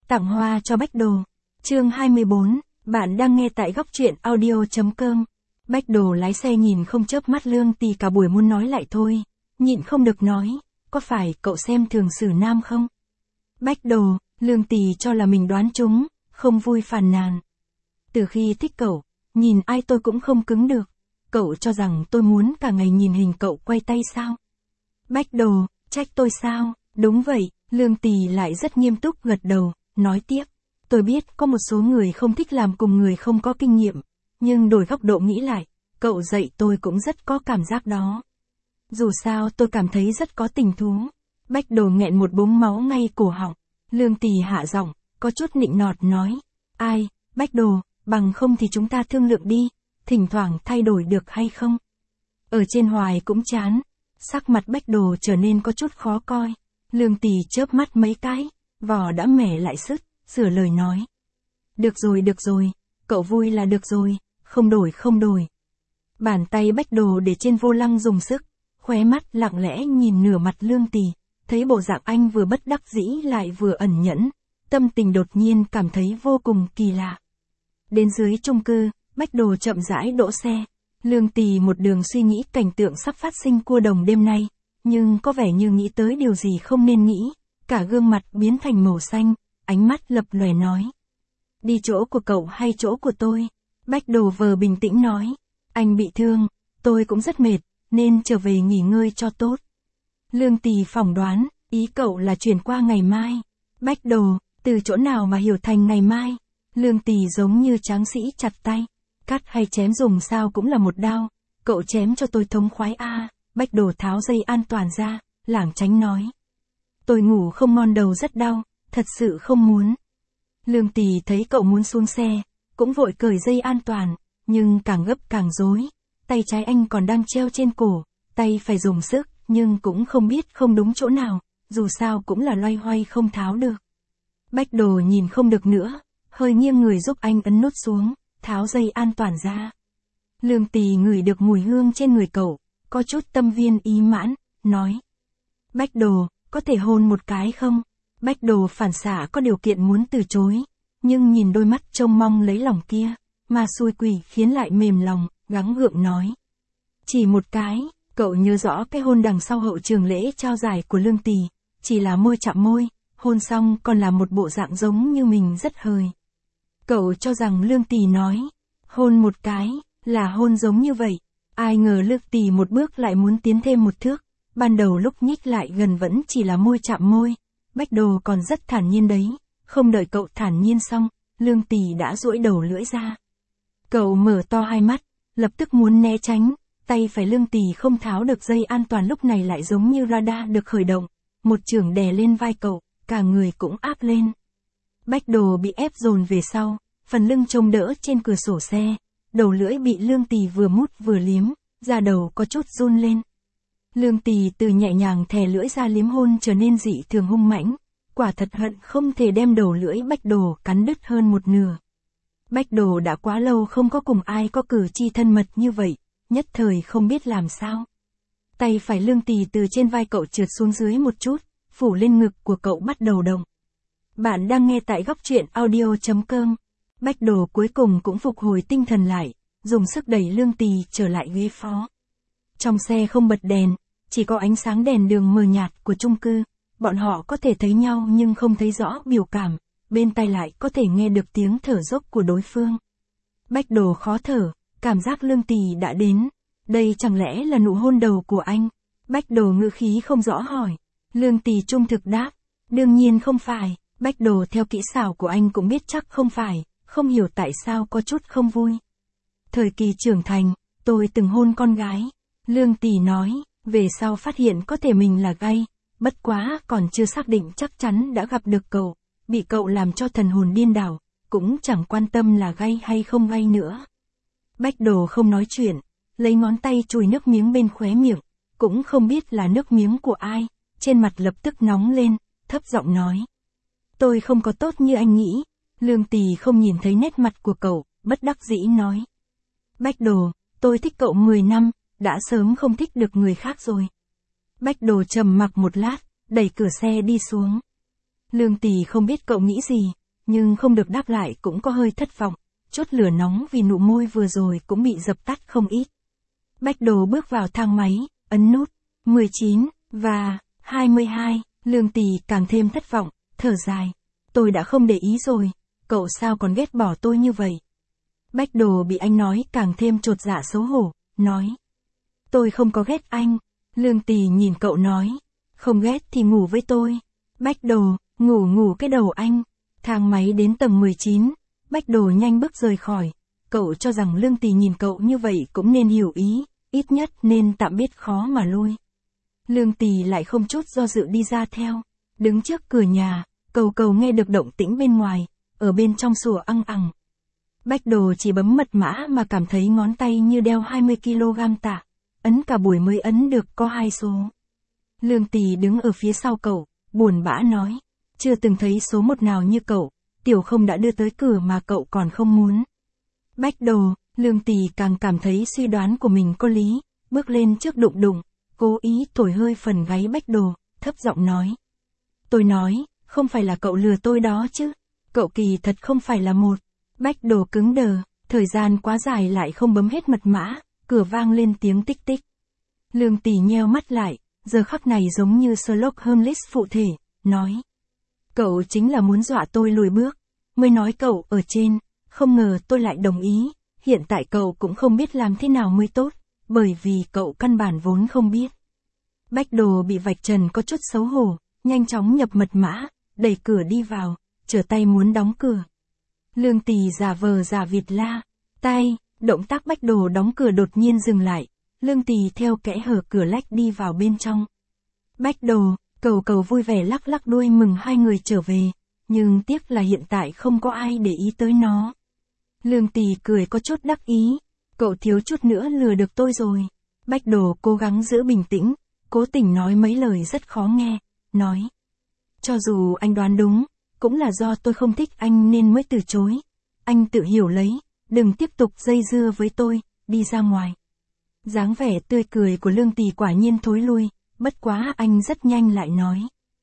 Tặng hoa cho Bách Đồ. Chương 24, bạn đang nghe tại góc truyện audio.com. Bách Đồ lái xe nhìn không chớp mắt Lương Tì cả buổi muốn nói lại thôi, nhịn không được nói, có phải cậu xem thường Sử Nam không? Bách Đồ, Lương Tì cho là mình đoán trúng, không vui phàn nàn. Từ khi thích cậu, nhìn ai tôi cũng không cứng được, cậu cho rằng tôi muốn cả ngày nhìn hình cậu quay tay sao? Bách Đồ, trách tôi sao? Đúng vậy, Lương Tì lại rất nghiêm túc gật đầu, nói tiếp. Tôi biết có một số người không thích làm cùng người không có kinh nghiệm, nhưng đổi góc độ nghĩ lại, cậu dạy tôi cũng rất có cảm giác đó. Dù sao tôi cảm thấy rất có tình thú. Bách Đồ nghẹn một búng máu ngay cổ họng. Lương Tì hạ giọng, có chút nịnh nọt nói. Ai, Bách Đồ, bằng không thì chúng ta thương lượng đi, thỉnh thoảng thay đổi được hay không? Ở trên hoài cũng chán. Sắc mặt Bách Đồ trở nên có chút khó coi. Lương Tì chớp mắt mấy cái, vỏ đã mẻ lại sứt, sửa lời nói. Được rồi, cậu vui là được rồi, không đổi. Bàn tay Bách Đồ để trên vô lăng dùng sức, khóe mắt lặng lẽ nhìn nửa mặt Lương Tì, thấy bộ dạng anh vừa bất đắc dĩ lại vừa ẩn nhẫn, tâm tình đột nhiên cảm thấy vô cùng kỳ lạ. Đến dưới chung cư, Bách Đồ chậm rãi đỗ xe. Lương Tì một đường suy nghĩ cảnh tượng sắp phát sinh cua đồng đêm nay, nhưng có vẻ như nghĩ tới điều gì không nên nghĩ, cả gương mặt biến thành màu xanh, ánh mắt lập lòe nói. Đi chỗ của cậu hay chỗ của tôi? Bách Đồ vờ bình tĩnh nói. Anh bị thương, tôi cũng rất mệt, nên trở về nghỉ ngơi cho tốt. Lương Tì phỏng đoán, ý cậu là chuyển qua ngày mai. Bách Đồ, từ chỗ nào mà hiểu thành ngày mai? Lương Tì giống như tráng sĩ chặt tay. Cắt hay chém dùng sao cũng là một đao, cậu chém cho tôi thống khoái a. Bách Đồ tháo dây an toàn ra, lảng tránh nói. Tôi ngủ không ngon đầu rất đau, thật sự không muốn. Lương Tì thấy cậu muốn xuống xe, cũng vội cởi dây an toàn, nhưng càng gấp càng rối. Tay trái anh còn đang treo trên cổ, tay phải dùng sức, nhưng cũng không biết không đúng chỗ nào, dù sao cũng là loay hoay không tháo được. Bách Đồ nhìn không được nữa, hơi nghiêng người giúp anh ấn nút xuống, tháo dây an toàn ra. Lương Tì ngửi được mùi hương trên người cậu, có chút tâm viên ý mãn, nói. Bách Đồ, có thể hôn một cái không? Bách Đồ phản xạ có điều kiện muốn từ chối, nhưng nhìn đôi mắt trông mong lấy lòng kia, mà xui quỷ khiến lại mềm lòng, gắng gượng nói. Chỉ một cái, cậu nhớ rõ cái hôn đằng sau hậu trường lễ trao giải của Lương Tì, chỉ là môi chạm môi, hôn xong còn là một bộ dạng giống như mình rất hời. Cậu cho rằng Lương Tì nói, hôn một cái, là hôn giống như vậy, ai ngờ Lương Tì một bước lại muốn tiến thêm một thước, ban đầu lúc nhích lại gần vẫn chỉ là môi chạm môi, Bách Đồ còn rất thản nhiên đấy, không đợi cậu thản nhiên xong, Lương Tì đã duỗi đầu lưỡi ra. Cậu mở to hai mắt, lập tức muốn né tránh, tay phải Lương Tì không tháo được dây an toàn lúc này lại giống như radar được khởi động, một chưởng đè lên vai cậu, cả người cũng áp lên. Bách Đồ bị ép dồn về sau, phần lưng trông đỡ trên cửa sổ xe, đầu lưỡi bị Lương Tì vừa mút vừa liếm, da đầu có chút run lên. Lương Tì từ nhẹ nhàng thè lưỡi ra liếm hôn trở nên dị thường hung mãnh, quả thật hận không thể đem đầu lưỡi Bách Đồ cắn đứt hơn một nửa. Bách Đồ đã quá lâu không có cùng ai có cử chỉ thân mật như vậy, nhất thời không biết làm sao. Tay phải Lương Tì từ trên vai cậu trượt xuống dưới một chút, phủ lên ngực của cậu bắt đầu động. Bạn đang nghe tại góc truyện audio.com. Bách Đồ cuối cùng cũng phục hồi tinh thần lại, dùng sức đẩy Lương Tì trở lại ghế phó. Trong xe không bật đèn, chỉ có ánh sáng đèn đường mờ nhạt của chung cư, bọn họ có thể thấy nhau nhưng không thấy rõ biểu cảm, bên tai lại có thể nghe được tiếng thở dốc của đối phương. Bách Đồ khó thở, cảm giác Lương Tì đã đến, đây chẳng lẽ là nụ hôn đầu của anh? Bách Đồ ngữ khí không rõ hỏi. Lương Tì trung thực đáp, đương nhiên không phải. Bách Đồ theo kỹ xảo của anh cũng biết chắc không phải, không hiểu tại sao có chút không vui. Thời kỳ trưởng thành, tôi từng hôn con gái. Lương Tì nói, về sau phát hiện có thể mình là gay, bất quá còn chưa xác định chắc chắn đã gặp được cậu, bị cậu làm cho thần hồn điên đảo, cũng chẳng quan tâm là gay hay không gay nữa. Bách Đồ không nói chuyện, lấy ngón tay chùi nước miếng bên khóe miệng, cũng không biết là nước miếng của ai, trên mặt lập tức nóng lên, thấp giọng nói. Tôi không có tốt như anh nghĩ. Lương Tì không nhìn thấy nét mặt của cậu, bất đắc dĩ nói. Bách Đồ, tôi thích cậu 10 năm, đã sớm không thích được người khác rồi. Bách Đồ trầm mặc một lát, đẩy cửa xe đi xuống. Lương Tì không biết cậu nghĩ gì, nhưng không được đáp lại cũng có hơi thất vọng, chốt lửa nóng vì nụ môi vừa rồi cũng bị dập tắt không ít. Bách Đồ bước vào thang máy, ấn nút 19 và 22, Lương Tỳ càng thêm thất vọng, thở dài. Tôi đã không để ý rồi, cậu sao còn ghét bỏ tôi như vậy? Bách Đồ bị anh nói càng thêm chột dạ xấu hổ, nói. Tôi không có ghét anh. Lương Tỳ nhìn cậu nói. Không ghét thì ngủ với tôi. Bách Đồ, ngủ cái đầu anh. Thang máy đến tầng 19, Bách Đồ nhanh bước rời khỏi. Cậu cho rằng Lương Tỳ nhìn cậu như vậy cũng nên hiểu ý, ít nhất nên tạm biết khó mà lui. Lương Tỳ lại không chút do dự đi ra theo. Đứng trước cửa nhà, cầu nghe được động tĩnh bên ngoài, ở bên trong sủa ăng ẳng. Bách Đồ chỉ bấm mật mã mà cảm thấy ngón tay như đeo 20kg tạ. Ấn cả buổi mới ấn được có 2 số. Lương Tỳ đứng ở phía sau cậu, buồn bã nói. Chưa từng thấy số 1 nào như cậu, Tiểu Không đã đưa tới cửa mà cậu còn không muốn. Bách Đồ, Lương Tỳ càng cảm thấy suy đoán của mình có lý, bước lên trước đụng, cố ý thổi hơi phần gáy Bách Đồ, thấp giọng nói. Tôi nói, không phải là cậu lừa tôi đó chứ, cậu kỳ thật không phải là 1. Bách Đồ cứng đờ, thời gian quá dài lại không bấm hết mật mã, cửa vang lên tiếng tích tích. Lương Tỳ nheo mắt lại, giờ khắc này giống như Sherlock Holmes phụ thể, nói. Cậu chính là muốn dọa tôi lùi bước, mới nói cậu ở trên, không ngờ tôi lại đồng ý, hiện tại cậu cũng không biết làm thế nào mới tốt, bởi vì cậu căn bản vốn không biết. Bách Đồ bị vạch trần có chút xấu hổ, nhanh chóng nhập mật mã, đẩy cửa đi vào, trở tay muốn đóng cửa. Lương Tỳ giả vờ giả vịt la, tay, động tác Bách Đồ đóng cửa đột nhiên dừng lại, Lương Tỳ theo kẽ hở cửa lách đi vào bên trong. Bách Đồ, cầu vui vẻ lắc đuôi mừng hai người trở về, nhưng tiếc là hiện tại không có ai để ý tới nó. Lương Tỳ cười có chút đắc ý, cậu thiếu chút nữa lừa được tôi rồi. Bách Đồ cố gắng giữ bình tĩnh, cố tình nói mấy lời rất khó nghe, nói. Cho dù anh đoán đúng, cũng là do tôi không thích anh nên mới từ chối. Anh tự hiểu lấy, đừng tiếp tục dây dưa với tôi, đi ra ngoài. Dáng vẻ tươi cười của Lương Tỳ quả nhiên thối lui, bất quá anh rất nhanh lại nói.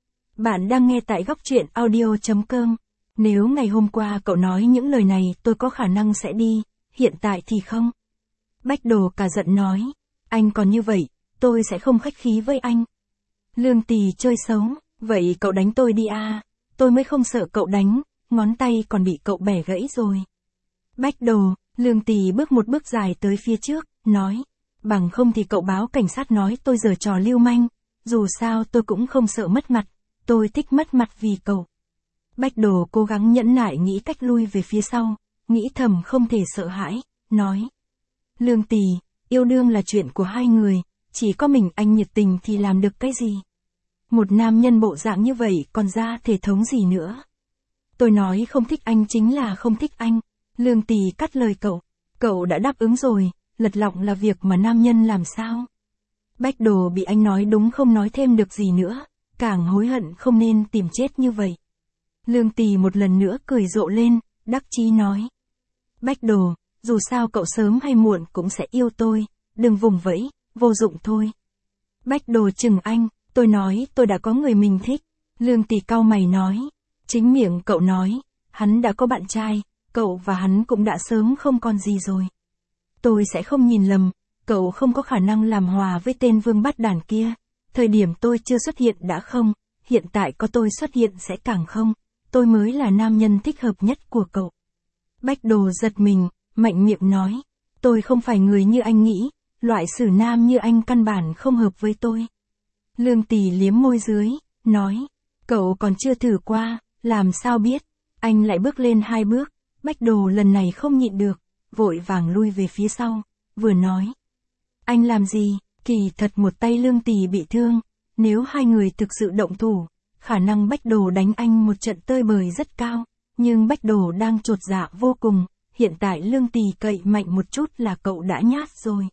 Bạn đang nghe tại góc truyện audio.com. Nếu ngày hôm qua cậu nói những lời này tôi có khả năng sẽ đi, hiện tại thì không. Bách Đồ cả giận nói, anh còn như vậy, tôi sẽ không khách khí với anh. Lương Tỳ chơi xấu, vậy cậu đánh tôi đi à, tôi mới không sợ cậu đánh, ngón tay còn bị cậu bẻ gãy rồi. Bách Đồ, Lương Tỳ bước một bước dài tới phía trước, nói, bằng không thì cậu báo cảnh sát nói tôi giở trò lưu manh, dù sao tôi cũng không sợ mất mặt, tôi thích mất mặt vì cậu. Bách Đồ cố gắng nhẫn nại nghĩ cách lui về phía sau, nghĩ thầm không thể sợ hãi, nói. Lương Tỳ, yêu đương là chuyện của hai người, chỉ có mình anh nhiệt tình thì làm được cái gì? Một nam nhân bộ dạng như vậy còn ra thể thống gì nữa? Tôi nói không thích anh chính là không thích anh. Lương Tỳ cắt lời cậu đã đáp ứng rồi, lật lọng là việc mà nam nhân làm sao? Bách Đồ bị anh nói đúng không nói thêm được gì nữa, càng hối hận không nên tìm chết như vậy. Lương Tỳ một lần nữa cười rộ lên, đắc chí nói. Bách Đồ, dù sao cậu sớm hay muộn cũng sẽ yêu tôi, đừng vùng vẫy, vô dụng thôi. Bách Đồ chừng anh, tôi nói tôi đã có người mình thích. Lương Tỳ cau mày nói, chính miệng cậu nói, hắn đã có bạn trai, cậu và hắn cũng đã sớm không còn gì rồi. Tôi sẽ không nhìn lầm, cậu không có khả năng làm hòa với tên vương bát đản kia. Thời điểm tôi chưa xuất hiện đã không, hiện tại có tôi xuất hiện sẽ càng không, tôi mới là nam nhân thích hợp nhất của cậu. Bách Đồ giật mình, mạnh miệng nói, tôi không phải người như anh nghĩ, loại xử nam như anh căn bản không hợp với tôi. Lương Tỳ liếm môi dưới, nói, cậu còn chưa thử qua, làm sao biết. Anh lại bước lên 2 bước, Bách Đồ lần này không nhịn được, vội vàng lui về phía sau, vừa nói. Anh làm gì, kỳ thật một tay Lương Tỳ bị thương, nếu hai người thực sự động thủ, khả năng Bách Đồ đánh anh một trận tơi bời rất cao, nhưng Bách Đồ đang chột dạ vô cùng, hiện tại Lương Tỳ cậy mạnh một chút là cậu đã nhát rồi.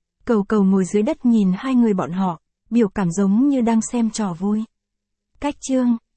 Cầu ngồi dưới đất nhìn hai người bọn họ, biểu cảm giống như đang xem trò vui. Cách chương